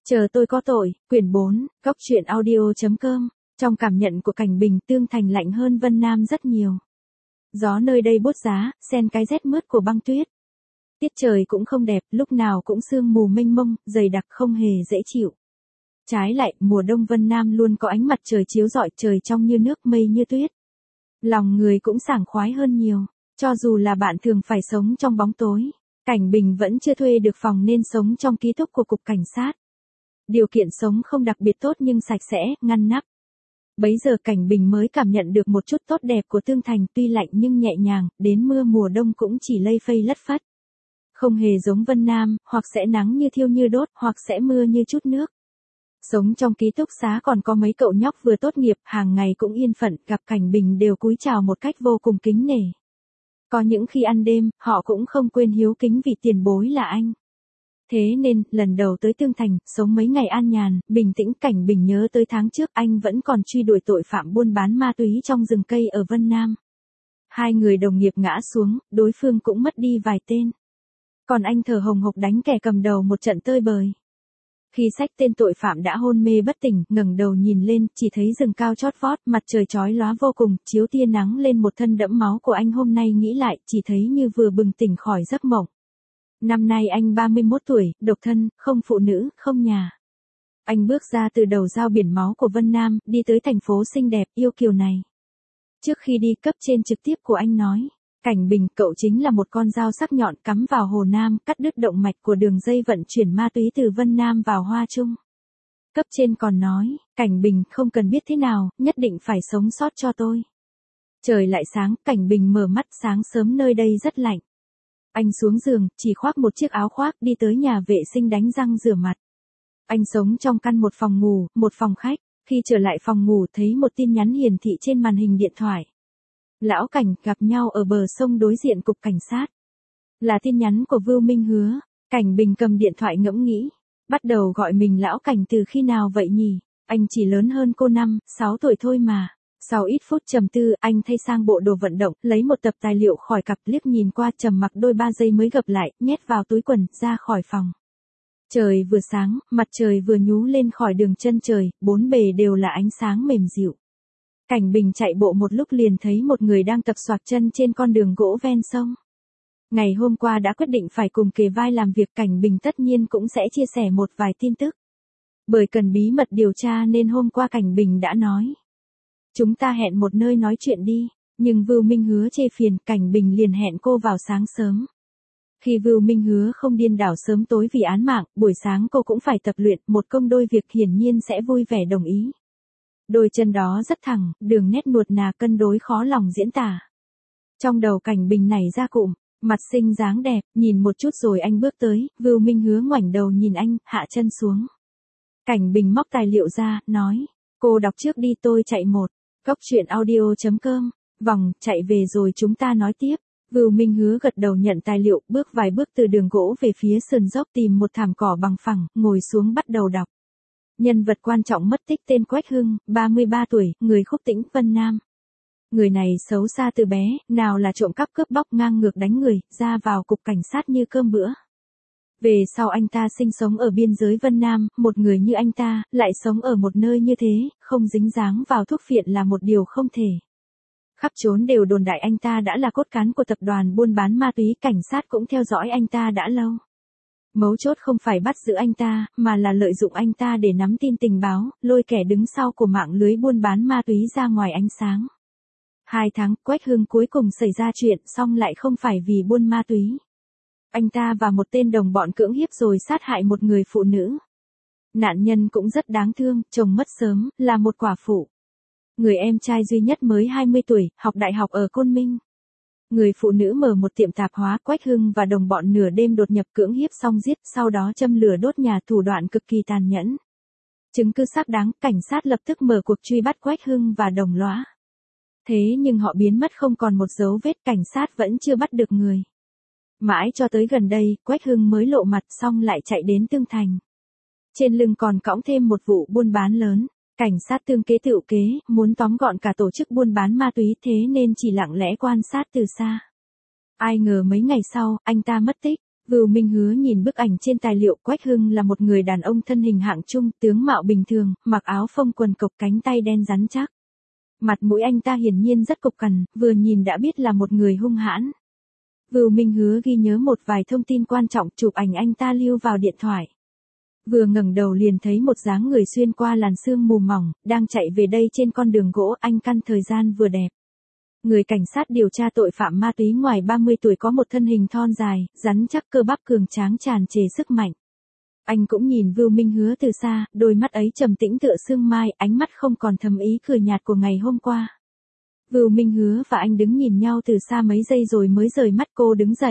Chờ tôi có tội, quyển 4, góc truyện audio.com. Trong cảm nhận của Cảnh Bình, Tương Thành lạnh hơn Vân Nam rất nhiều. Gió nơi đây bốt giá, xen cái rét mướt của băng tuyết. Tiết trời cũng không đẹp, lúc nào cũng sương mù mênh mông, dày đặc không hề dễ chịu. Trái lại, mùa đông Vân Nam luôn có ánh mặt trời chiếu rọi, trời trong như nước, mây như tuyết. Lòng người cũng sảng khoái hơn nhiều, cho dù là bạn thường phải sống trong bóng tối. Cảnh Bình vẫn chưa thuê được phòng nên sống trong ký túc của cục cảnh sát. Điều kiện sống không đặc biệt tốt nhưng sạch sẽ, ngăn nắp. Bấy giờ Cảnh Bình mới cảm nhận được một chút tốt đẹp của Tương Thành, tuy lạnh nhưng nhẹ nhàng, đến mưa mùa đông cũng chỉ lây phây lất phất. Không hề giống Vân Nam, hoặc sẽ nắng như thiêu như đốt, hoặc sẽ mưa như chút nước. Sống trong ký túc xá còn có mấy cậu nhóc vừa tốt nghiệp, hàng ngày cũng yên phận, gặp Cảnh Bình đều cúi chào một cách vô cùng kính nể. Có những khi ăn đêm, họ cũng không quên hiếu kính vì tiền bối là anh. Thế nên, lần đầu tới Tương Thành, sống mấy ngày an nhàn, bình tĩnh, Cảnh Bình nhớ tới tháng trước anh vẫn còn truy đuổi tội phạm buôn bán ma túy trong rừng cây ở Vân Nam. Hai người đồng nghiệp ngã xuống, đối phương cũng mất đi vài tên. Còn anh thở hồng hộc đánh kẻ cầm đầu một trận tơi bời. Khi xách tên tội phạm đã hôn mê bất tỉnh, ngẩng đầu nhìn lên, chỉ thấy rừng cao chót vót, mặt trời chói lóa vô cùng, chiếu tia nắng lên một thân đẫm máu của anh hôm nay nghĩ lại, chỉ thấy như vừa bừng tỉnh khỏi giấc mộng. Năm nay anh 31 tuổi, độc thân, không phụ nữ, không nhà. Anh bước ra từ đầu giao biển máu của Vân Nam, đi tới thành phố xinh đẹp, yêu kiều này. Trước khi đi, cấp trên trực tiếp của anh nói, Cảnh Bình, cậu chính là một con dao sắc nhọn cắm vào Hồ Nam, cắt đứt động mạch của đường dây vận chuyển ma túy từ Vân Nam vào Hoa Trung. Cấp trên còn nói, Cảnh Bình, không cần biết thế nào, nhất định phải sống sót cho tôi. Trời lại sáng, Cảnh Bình mở mắt, sáng sớm nơi đây rất lạnh. Anh xuống giường, chỉ khoác một chiếc áo khoác, đi tới nhà vệ sinh đánh răng rửa mặt. Anh sống trong căn một phòng ngủ, một phòng khách. Khi trở lại phòng ngủ thấy một tin nhắn hiển thị trên màn hình điện thoại. Lão Cảnh, gặp nhau ở bờ sông đối diện cục cảnh sát. Là tin nhắn của Vưu Minh Hứa. Cảnh Bình cầm điện thoại ngẫm nghĩ. Bắt đầu gọi mình Lão Cảnh từ khi nào vậy nhỉ? Anh chỉ lớn hơn cô 5-6 tuổi thôi mà. Sau ít phút trầm tư, anh thay sang bộ đồ vận động, lấy một tập tài liệu khỏi cặp, liếc nhìn qua, trầm mặc đôi 3 giây mới gập lại, nhét vào túi quần, ra khỏi phòng. Trời vừa sáng, mặt trời vừa nhú lên khỏi đường chân trời, bốn bề đều là ánh sáng mềm dịu. Cảnh Bình chạy bộ một lúc liền thấy một người đang tập xoạc chân trên con đường gỗ ven sông. Ngày hôm qua đã quyết định phải cùng kề vai làm việc, Cảnh Bình tất nhiên cũng sẽ chia sẻ một vài tin tức. Bởi cần bí mật điều tra nên hôm qua Cảnh Bình đã nói. Chúng ta hẹn một nơi nói chuyện đi, nhưng Vưu Minh Hứa chê phiền, Cảnh Bình liền hẹn cô vào sáng sớm. Khi Vưu Minh Hứa không điên đảo sớm tối vì án mạng, buổi sáng cô cũng phải tập luyện, một công đôi việc hiển nhiên sẽ vui vẻ đồng ý. Đôi chân đó rất thẳng, đường nét nuột nà cân đối khó lòng diễn tả. Trong đầu Cảnh Bình nảy ra cụm, mặt xinh dáng đẹp, nhìn một chút rồi anh bước tới, Vưu Minh Hứa ngoảnh đầu nhìn anh, hạ chân xuống. Cảnh Bình móc tài liệu ra, nói, cô đọc trước đi, tôi chạy một. Góc truyện audio.com, vòng, chạy về rồi chúng ta nói tiếp. Vưu Minh Hứa gật đầu nhận tài liệu, bước vài bước từ đường gỗ về phía sườn dốc tìm một thảm cỏ bằng phẳng, ngồi xuống bắt đầu đọc. Nhân vật quan trọng mất tích tên Quách Hưng, 33 tuổi, người Khúc Tĩnh, Vân Nam. Người này xấu xa từ bé, nào là trộm cắp cướp bóc ngang ngược đánh người, ra vào cục cảnh sát như cơm bữa. Về sau anh ta sinh sống ở biên giới Vân Nam, một người như anh ta, lại sống ở một nơi như thế, không dính dáng vào thuốc phiện là một điều không thể. Khắp trốn đều đồn đại anh ta đã là cốt cán của tập đoàn buôn bán ma túy, cảnh sát cũng theo dõi anh ta đã lâu. Mấu chốt không phải bắt giữ anh ta, mà là lợi dụng anh ta để nắm tin tình báo, lôi kẻ đứng sau của mạng lưới buôn bán ma túy ra ngoài ánh sáng. 2 tháng, Quách Hưng cuối cùng xảy ra chuyện, xong lại không phải vì buôn ma túy. Anh ta và một tên đồng bọn cưỡng hiếp rồi sát hại một người phụ nữ. Nạn nhân cũng rất đáng thương, chồng mất sớm, là một quả phụ. Người em trai duy nhất mới 20 tuổi, học đại học ở Côn Minh. Người phụ nữ mở một tiệm tạp hóa, Quách Hưng và đồng bọn nửa đêm đột nhập cưỡng hiếp xong giết, sau đó châm lửa đốt nhà, thủ đoạn cực kỳ tàn nhẫn. Chứng cứ xác đáng, cảnh sát lập tức mở cuộc truy bắt Quách Hưng và đồng lõa. Thế nhưng họ biến mất không còn một dấu vết, cảnh sát vẫn chưa bắt được người. Mãi cho tới gần đây, Quách Hưng mới lộ mặt xong lại chạy đến Tương Thành. Trên lưng còn cõng thêm một vụ buôn bán lớn. Cảnh sát tương kế tựu kế, muốn tóm gọn cả tổ chức buôn bán ma túy, thế nên chỉ lặng lẽ quan sát từ xa. Ai ngờ mấy ngày sau, anh ta mất tích. Vưu Minh Hứa nhìn bức ảnh trên tài liệu, Quách Hưng là một người đàn ông thân hình hạng trung, tướng mạo bình thường, mặc áo phông quần cộc, cánh tay đen rắn chắc. Mặt mũi anh ta hiển nhiên rất cục cằn, vừa nhìn đã biết là một người hung hãn. Vưu Minh Hứa ghi nhớ một vài thông tin quan trọng, chụp ảnh anh ta lưu vào điện thoại. Vừa ngẩng đầu liền thấy một dáng người xuyên qua làn sương mù mỏng, đang chạy về đây trên con đường gỗ, anh căn thời gian vừa đẹp. Người cảnh sát điều tra tội phạm ma túy ngoài 30 tuổi có một thân hình thon dài, rắn chắc, cơ bắp cường tráng, tràn trề sức mạnh. Anh cũng nhìn Vưu Minh Hứa từ xa, đôi mắt ấy trầm tĩnh tựa sương mai, ánh mắt không còn thâm ý cười nhạt của ngày hôm qua. Vưu Minh Hứa và anh đứng nhìn nhau từ xa mấy giây rồi mới rời mắt. Cô đứng dậy.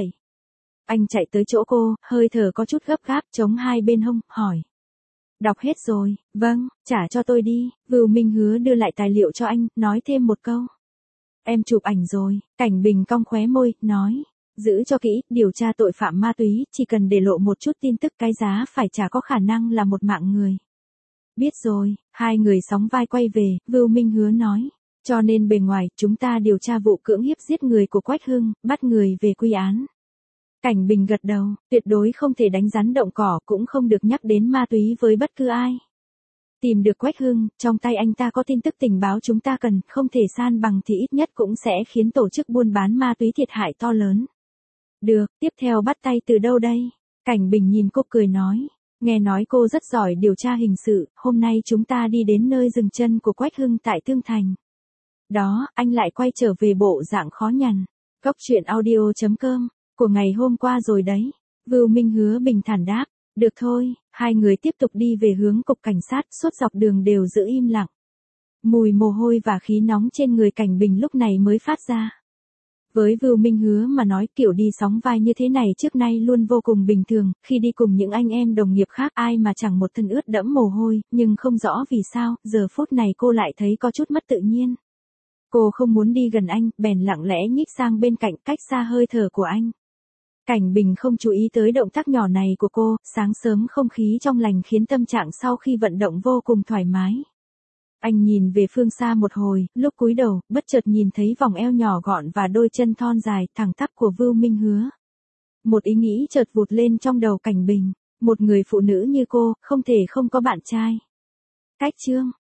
Anh chạy tới chỗ cô, hơi thở có chút gấp gáp, chống hai bên hông, hỏi. Đọc hết rồi, vâng, trả cho tôi đi. Vưu Minh Hứa đưa lại tài liệu cho anh, nói thêm một câu. Em chụp ảnh rồi. Cảnh Bình cong khóe môi, nói. Giữ cho kỹ, điều tra tội phạm ma túy, chỉ cần để lộ một chút tin tức cái giá phải trả có khả năng là một mạng người. Biết rồi, hai người sóng vai quay về, Vưu Minh Hứa nói. Cho nên bề ngoài, chúng ta điều tra vụ cưỡng hiếp giết người của Quách Hưng, bắt người về quy án. Cảnh Bình gật đầu, tuyệt đối không thể đánh rắn động cỏ, cũng không được nhắc đến ma túy với bất cứ ai. Tìm được Quách Hưng, trong tay anh ta có tin tức tình báo chúng ta cần, không thể san bằng thì ít nhất cũng sẽ khiến tổ chức buôn bán ma túy thiệt hại to lớn. Được, tiếp theo bắt tay từ đâu đây? Cảnh Bình nhìn cô cười nói. Nghe nói cô rất giỏi điều tra hình sự, hôm nay chúng ta đi đến nơi dừng chân của Quách Hưng tại Tương Thành. Đó, anh lại quay trở về bộ dạng khó nhằn. Cốc truyện audio.com, của ngày hôm qua rồi đấy. Vưu Minh Hứa bình thản đáp. Được thôi, hai người tiếp tục đi về hướng cục cảnh sát, suốt dọc đường đều giữ im lặng. Mùi mồ hôi và khí nóng trên người Cảnh Bình lúc này mới phát ra. Với Vưu Minh Hứa mà nói, kiểu đi sóng vai như thế này trước nay luôn vô cùng bình thường, khi đi cùng những anh em đồng nghiệp khác ai mà chẳng một thân ướt đẫm mồ hôi, nhưng không rõ vì sao, giờ phút này cô lại thấy có chút mất tự nhiên. Cô không muốn đi gần anh, bèn lặng lẽ nhích sang bên cạnh, cách xa hơi thở của anh. Cảnh Bình không chú ý tới động tác nhỏ này của cô, sáng sớm không khí trong lành khiến tâm trạng sau khi vận động vô cùng thoải mái. Anh nhìn về phương xa một hồi, lúc cúi đầu, bất chợt nhìn thấy vòng eo nhỏ gọn và đôi chân thon dài, thẳng tắp của Vưu Minh Hứa. Một ý nghĩ chợt vụt lên trong đầu Cảnh Bình, một người phụ nữ như cô, không thể không có bạn trai. Cách chương